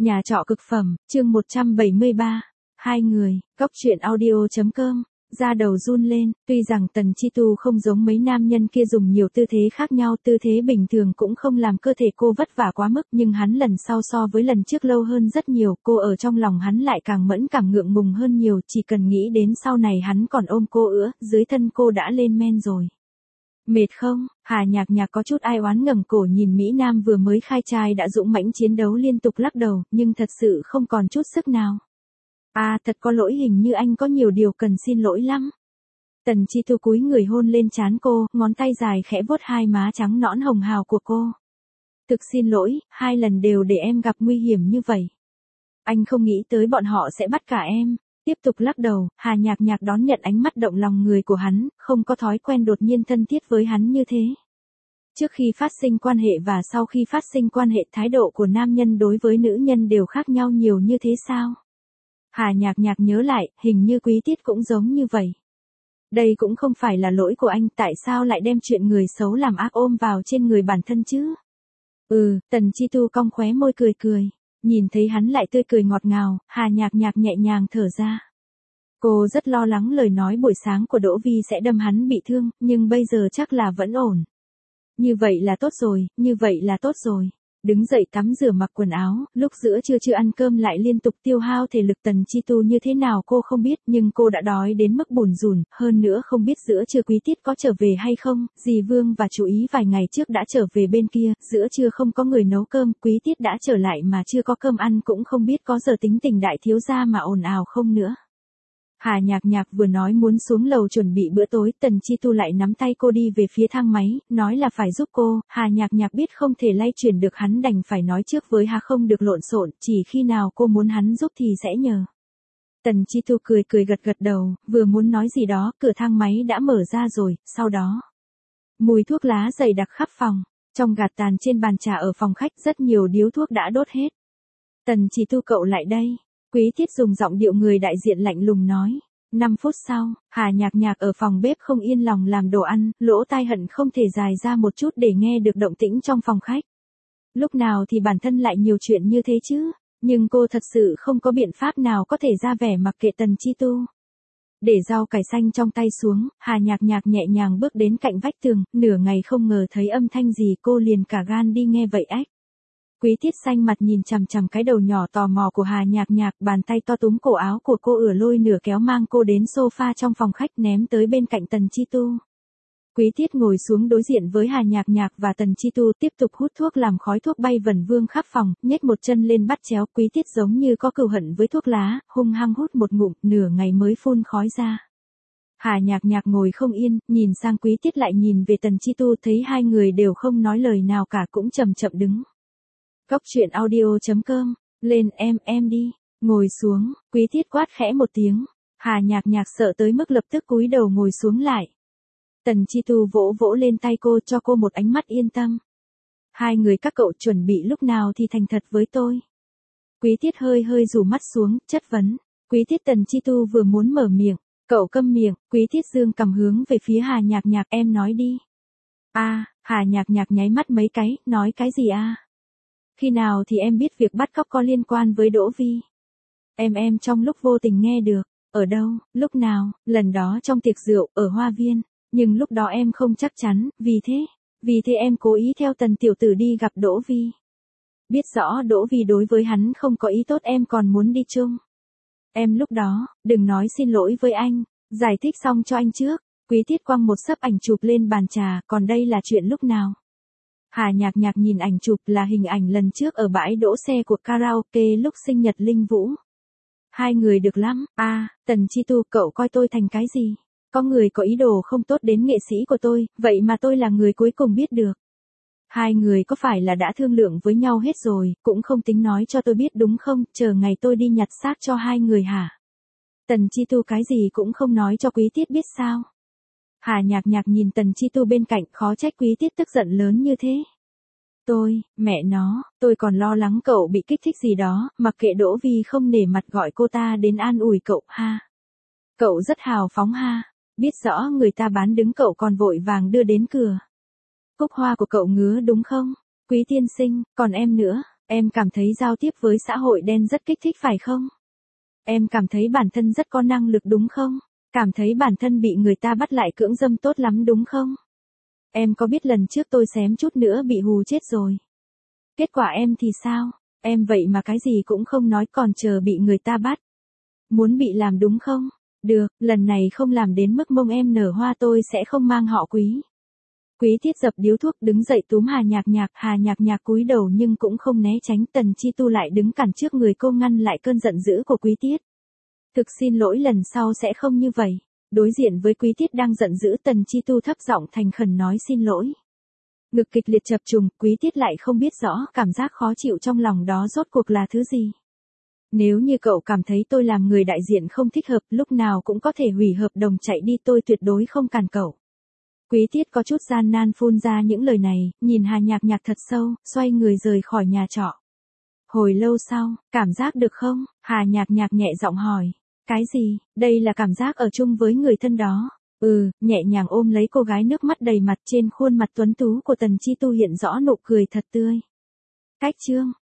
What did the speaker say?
Nhà trọ cực phẩm, chương 173. Hai người, Cóc truyện audio.com. Da đầu run lên, tuy rằng Tần Chi Tu không giống mấy nam nhân kia dùng nhiều tư thế khác nhau, tư thế bình thường cũng không làm cơ thể cô vất vả quá mức, nhưng hắn lần sau so với lần trước lâu hơn rất nhiều, cô ở trong lòng hắn lại càng mẫn cảm ngượng ngùng hơn nhiều, chỉ cần nghĩ đến sau này hắn còn ôm cô ữa, dưới thân cô đã lên men rồi. Mệt không? Hà Nhạc Nhạc có chút ai oán ngẩng cổ nhìn Mỹ Nam vừa mới khai trai đã dũng mãnh chiến đấu liên tục lắc đầu, nhưng thật sự không còn chút sức nào. Thật có lỗi, hình như anh có nhiều điều cần xin lỗi lắm. Tần Chi Tu cúi người hôn lên trán cô, ngón tay dài khẽ vuốt hai má trắng nõn hồng hào của cô. Thực xin lỗi, 2 lần đều để em gặp nguy hiểm như vậy. Anh không nghĩ tới bọn họ sẽ bắt cả em. Tiếp tục lắc đầu, Hà Nhạc Nhạc đón nhận ánh mắt động lòng người của hắn, không có thói quen đột nhiên thân thiết với hắn như thế. Trước khi phát sinh quan hệ và sau khi phát sinh quan hệ, thái độ của nam nhân đối với nữ nhân đều khác nhau nhiều như thế sao? Hà Nhạc Nhạc nhớ lại, hình như Quý Tiết cũng giống như vậy. Đây cũng không phải là lỗi của anh, tại sao lại đem chuyện người xấu làm ác ôm vào trên người bản thân chứ? Tần Chi Tu cong khóe môi cười cười. Nhìn thấy hắn lại tươi cười ngọt ngào, Hà Nhạc Nhạc nhẹ nhàng thở ra. Cô rất lo lắng lời nói buổi sáng của Đỗ Vi sẽ đâm hắn bị thương, nhưng bây giờ chắc là vẫn ổn. Như vậy là tốt rồi, như vậy là tốt rồi. Đứng dậy tắm rửa mặc quần áo, lúc giữa trưa chưa ăn cơm lại liên tục tiêu hao thể lực. Tần Chi Tu như thế nào cô không biết, nhưng cô đã đói đến mức bùn rùn, hơn nữa không biết giữa trưa Quý Tiết có trở về hay không. Dì Vương và chú ý vài ngày trước đã trở về bên kia, giữa trưa không có người nấu cơm, Quý Tiết đã trở lại mà chưa có cơm ăn, cũng không biết có giờ tính tình đại thiếu gia mà ồn ào không nữa. Hà Nhạc Nhạc vừa nói muốn xuống lầu chuẩn bị bữa tối, Tần Chi Tu lại nắm tay cô đi về phía thang máy, nói là phải giúp cô. Hà Nhạc Nhạc biết không thể lay chuyển được hắn, đành phải nói trước với Hà không được lộn xộn, chỉ khi nào cô muốn hắn giúp thì sẽ nhờ. Tần Chi Tu cười cười gật gật đầu, vừa muốn nói gì đó, cửa thang máy đã mở ra rồi, sau đó mùi thuốc lá dày đặc khắp phòng, trong gạt tàn trên bàn trà ở phòng khách rất nhiều điếu thuốc đã đốt hết. Tần Chi Tu cậu lại đây. Quý Tiết dùng giọng điệu người đại diện lạnh lùng nói. 5 phút sau, Hà Nhạc Nhạc ở phòng bếp không yên lòng làm đồ ăn, lỗ tai hận không thể dài ra một chút để nghe được động tĩnh trong phòng khách. Lúc nào thì bản thân lại nhiều chuyện như thế chứ, nhưng cô thật sự không có biện pháp nào có thể ra vẻ mặc kệ Tần Chi Tu. Để rau cải xanh trong tay xuống, Hà Nhạc Nhạc nhẹ nhàng bước đến cạnh vách tường, nửa ngày không ngờ thấy âm thanh gì, cô liền cả gan đi nghe vậy ách. Quý Tiết xanh mặt nhìn chằm chằm cái đầu nhỏ tò mò của Hà Nhạc Nhạc, bàn tay to túm cổ áo của cô ửa lôi nửa kéo mang cô đến sofa trong phòng khách ném tới bên cạnh Tần Chi Tu. Quý Tiết ngồi xuống đối diện với Hà Nhạc Nhạc và Tần Chi Tu tiếp tục hút thuốc làm khói thuốc bay vẩn vương khắp phòng, nhếch một chân lên bắt chéo. Quý Tiết giống như có cừu hận với thuốc lá, hung hăng hút một ngụm, nửa ngày mới phun khói ra. Hà Nhạc Nhạc ngồi không yên, nhìn sang Quý Tiết lại nhìn về Tần Chi Tu, thấy hai người đều không nói lời nào cả, cũng chậm chậm đứng. Cóc truyện audio.com, lên em đi, ngồi xuống. Quý Tiết quát khẽ một tiếng, Hà Nhạc Nhạc sợ tới mức lập tức cúi đầu ngồi xuống lại. Tần Chi Tu vỗ vỗ lên tay cô, cho cô một ánh mắt yên tâm. Hai người các cậu chuẩn bị lúc nào thì thành thật với tôi. Quý Tiết hơi hơi rủ mắt xuống, chất vấn. Quý Tiết Tần Chi Tu vừa muốn mở miệng, cậu câm miệng. Quý Tiết dương cầm hướng về phía Hà Nhạc Nhạc, em nói đi. Hà Nhạc Nhạc nháy mắt mấy cái, nói cái gì Khi nào thì em biết việc bắt cóc có liên quan với Đỗ Vi? Em trong lúc vô tình nghe được. Ở đâu, lúc nào? Lần đó trong tiệc rượu, ở Hoa Viên. Nhưng lúc đó em không chắc chắn, vì thế em cố ý theo Tần tiểu tử đi gặp Đỗ Vi. Biết rõ Đỗ Vi đối với hắn không có ý tốt, em còn muốn đi chung. Em lúc đó, đừng nói xin lỗi với anh, giải thích xong cho anh trước. Quý Tiết quăng một xấp ảnh chụp lên bàn trà, còn đây là chuyện lúc nào? Hà Nhạc Nhạc nhìn ảnh chụp, là hình ảnh lần trước ở bãi đỗ xe của karaoke lúc sinh nhật Linh Vũ. Hai người được lắm. Tần Chi Tu, cậu coi tôi thành cái gì? Có người có ý đồ không tốt đến nghệ sĩ của tôi, vậy mà tôi là người cuối cùng biết được. Hai người có phải là đã thương lượng với nhau hết rồi, cũng không tính nói cho tôi biết đúng không, chờ ngày tôi đi nhặt xác cho hai người hả? Tần Chi Tu cái gì cũng không nói cho Quý Tiết biết sao? Hà Nhạc Nhạc nhìn Tần Chi Tu bên cạnh, khó trách Quý Tiết tức giận lớn như thế. Mẹ nó, tôi còn lo lắng cậu bị kích thích gì đó, mặc kệ Đỗ Vi không nể mặt gọi cô ta đến an ủi cậu ha. Cậu rất hào phóng ha, biết rõ người ta bán đứng cậu còn vội vàng đưa đến cửa. Cúc hoa của cậu ngứa đúng không? Quý tiên sinh, còn em nữa, Em cảm thấy giao tiếp với xã hội đen rất kích thích phải không? Em cảm thấy bản thân rất có năng lực đúng không? Cảm thấy bản thân bị người ta bắt lại cưỡng dâm tốt lắm đúng không? Em có biết lần trước tôi xém chút nữa bị hù chết rồi. Kết quả em thì sao? Em vậy mà cái gì cũng không nói còn chờ bị người ta bắt. Muốn bị làm đúng không? Được, lần này không làm đến mức mông em nở hoa tôi sẽ không mang họ Quý. Quý Tiết dập điếu thuốc đứng dậy túm Hà Nhạc Nhạc cúi đầu nhưng cũng không né tránh. Tần Chi Tu lại đứng cản trước người cô ngăn lại cơn giận dữ của Quý Tiết. Thực xin lỗi lần sau sẽ không như vậy. Đối diện với Quý Tiết đang giận dữ Tần Chi Tu thấp giọng thành khẩn nói xin lỗi. Ngực kịch liệt chập trùng, Quý Tiết lại không biết rõ cảm giác khó chịu trong lòng đó rốt cuộc là thứ gì. Nếu như cậu cảm thấy tôi làm người đại diện không thích hợp, lúc nào cũng có thể hủy hợp đồng chạy đi, tôi tuyệt đối không cản cậu. Quý Tiết có chút gian nan phun ra những lời này, nhìn Hà Nhạc Nhạc thật sâu, xoay người rời khỏi nhà trọ. Hồi lâu sau, cảm giác được không? Hà Nhạc Nhạc nhẹ giọng hỏi. Cái gì? Đây là cảm giác ở chung với người thân đó. Nhẹ nhàng ôm lấy cô gái, nước mắt đầy mặt, trên khuôn mặt tuấn tú của Tần Chi Tu hiện rõ nụ cười thật tươi. Cách chương